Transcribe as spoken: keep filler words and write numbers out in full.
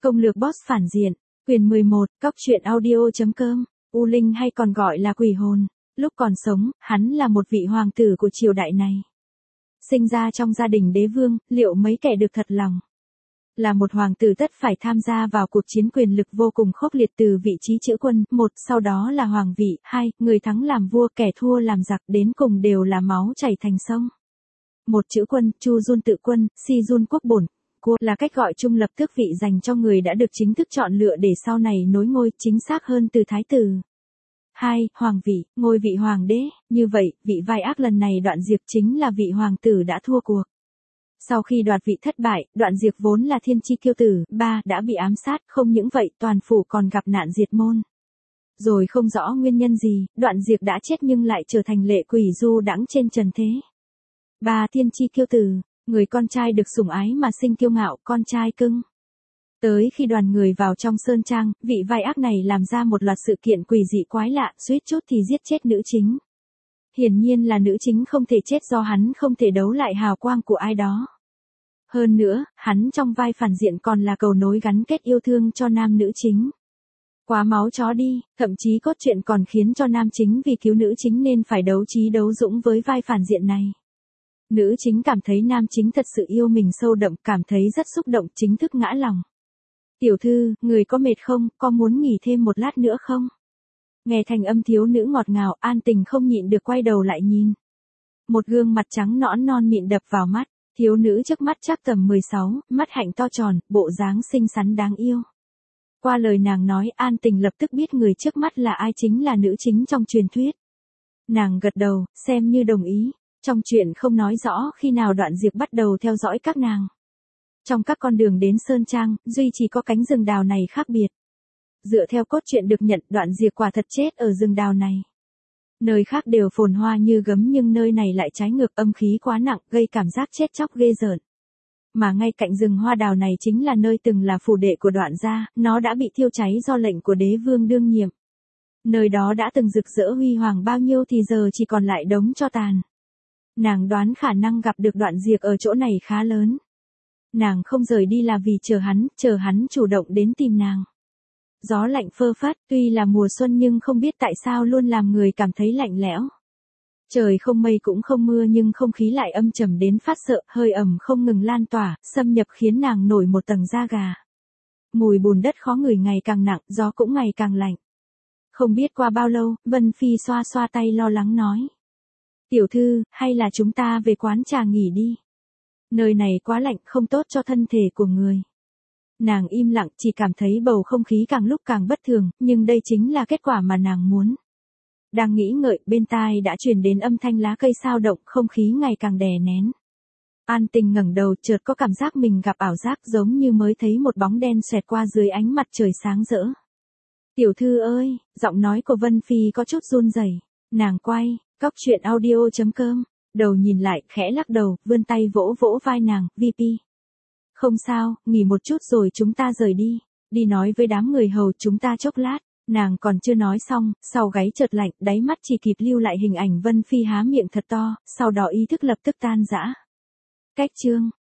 Công lược boss phản diện, quyền mười một, cóc truyện audio.com, U Linh hay còn gọi là quỷ hồn. Lúc còn sống, hắn là một vị hoàng tử của triều đại này. Sinh ra trong gia đình đế vương, liệu mấy kẻ được thật lòng? Là một hoàng tử tất phải tham gia vào cuộc chiến quyền lực vô cùng khốc liệt từ vị trí chữ quân, một, sau đó là hoàng vị, hai, người thắng làm vua, kẻ thua làm giặc, đến cùng đều là máu chảy thành sông. Một chữ quân, Chu Dun tự quân, Si Dun quốc bổn, quốc là cách gọi trung lập tước vị dành cho người đã được chính thức chọn lựa để sau này nối ngôi, chính xác hơn từ thái tử. Hai, hoàng vị, ngôi vị hoàng đế, như vậy, vị vai ác lần này Đoạn Diệp chính là vị hoàng tử đã thua cuộc. Sau khi đoạt vị thất bại, Đoạn Diệp vốn là thiên chi kiêu tử, ba, đã bị ám sát, không những vậy, toàn phủ còn gặp nạn diệt môn. Rồi không rõ nguyên nhân gì, Đoạn Diệp đã chết nhưng lại trở thành lệ quỷ du đãng trên trần thế. Ba, thiên chi kiêu tử, người con trai được sủng ái mà sinh kiêu ngạo, con trai cưng. Tới khi đoàn người vào trong sơn trang, vị vai ác này làm ra một loạt sự kiện quỷ dị quái lạ, suýt chút thì giết chết nữ chính. Hiển nhiên là nữ chính không thể chết do hắn không thể đấu lại hào quang của ai đó. Hơn nữa, hắn trong vai phản diện còn là cầu nối gắn kết yêu thương cho nam nữ chính. Quá máu chó đi, thậm chí cốt truyện còn khiến cho nam chính vì cứu nữ chính nên phải đấu trí đấu dũng với vai phản diện này. Nữ chính cảm thấy nam chính thật sự yêu mình sâu đậm, cảm thấy rất xúc động, chính thức ngã lòng. Tiểu thư, người có mệt không, có muốn nghỉ thêm một lát nữa không? Nghe thành âm thiếu nữ ngọt ngào, An Tình không nhịn được quay đầu lại nhìn. Một gương mặt trắng nõn non mịn đập vào mắt, thiếu nữ trước mắt chắc tầm mười sáu, mắt hạnh to tròn, bộ dáng xinh xắn đáng yêu. Qua lời nàng nói, An Tình lập tức biết người trước mắt là ai, chính là nữ chính trong truyền thuyết. Nàng gật đầu, xem như đồng ý. Trong chuyện không nói rõ khi nào Đoạn Diệp bắt đầu theo dõi các nàng. Trong các con đường đến Sơn Trang, duy chỉ có cánh rừng đào này khác biệt. Dựa theo cốt truyện được nhận, Đoạn Diệp quả thật chết ở rừng đào này. Nơi khác đều phồn hoa như gấm nhưng nơi này lại trái ngược, âm khí quá nặng, gây cảm giác chết chóc ghê rợn. Mà ngay cạnh rừng hoa đào này chính là nơi từng là phủ đệ của Đoạn gia, nó đã bị thiêu cháy do lệnh của đế vương đương nhiệm. Nơi đó đã từng rực rỡ huy hoàng bao nhiêu thì giờ chỉ còn lại đống tro tàn. Nàng đoán khả năng gặp được Đoạn Diệp ở chỗ này khá lớn. Nàng không rời đi là vì chờ hắn, chờ hắn chủ động đến tìm nàng. Gió lạnh phơ phất, tuy là mùa xuân nhưng không biết tại sao luôn làm người cảm thấy lạnh lẽo. Trời không mây cũng không mưa nhưng không khí lại âm trầm đến phát sợ, hơi ẩm không ngừng lan tỏa, xâm nhập khiến nàng nổi một tầng da gà. Mùi bùn đất khó ngửi ngày càng nặng, gió cũng ngày càng lạnh. Không biết qua bao lâu, Vân Phi xoa xoa tay lo lắng nói. Tiểu thư, hay là chúng ta về quán trà nghỉ đi. Nơi này quá lạnh, không tốt cho thân thể của người. Nàng im lặng, chỉ cảm thấy bầu không khí càng lúc càng bất thường, nhưng đây chính là kết quả mà nàng muốn. Đang nghĩ ngợi, bên tai đã truyền đến âm thanh lá cây xao động, không khí ngày càng đè nén. An Tình ngẩng đầu, chợt có cảm giác mình gặp ảo giác, giống như mới thấy một bóng đen xẹt qua dưới ánh mặt trời sáng rỡ. Tiểu thư ơi, giọng nói của Vân Phi có chút run rẩy. Nàng quay, cóc truyện audio.com, đầu nhìn lại, khẽ lắc đầu, vươn tay vỗ vỗ vai nàng, vê pê. Không sao, nghỉ một chút rồi chúng ta rời đi, đi nói với đám người hầu chúng ta chốc lát. Nàng còn chưa nói xong, sau gáy chợt lạnh, đáy mắt chỉ kịp lưu lại hình ảnh Vân Phi há miệng thật to, sau đó ý thức lập tức tan rã. Cách chương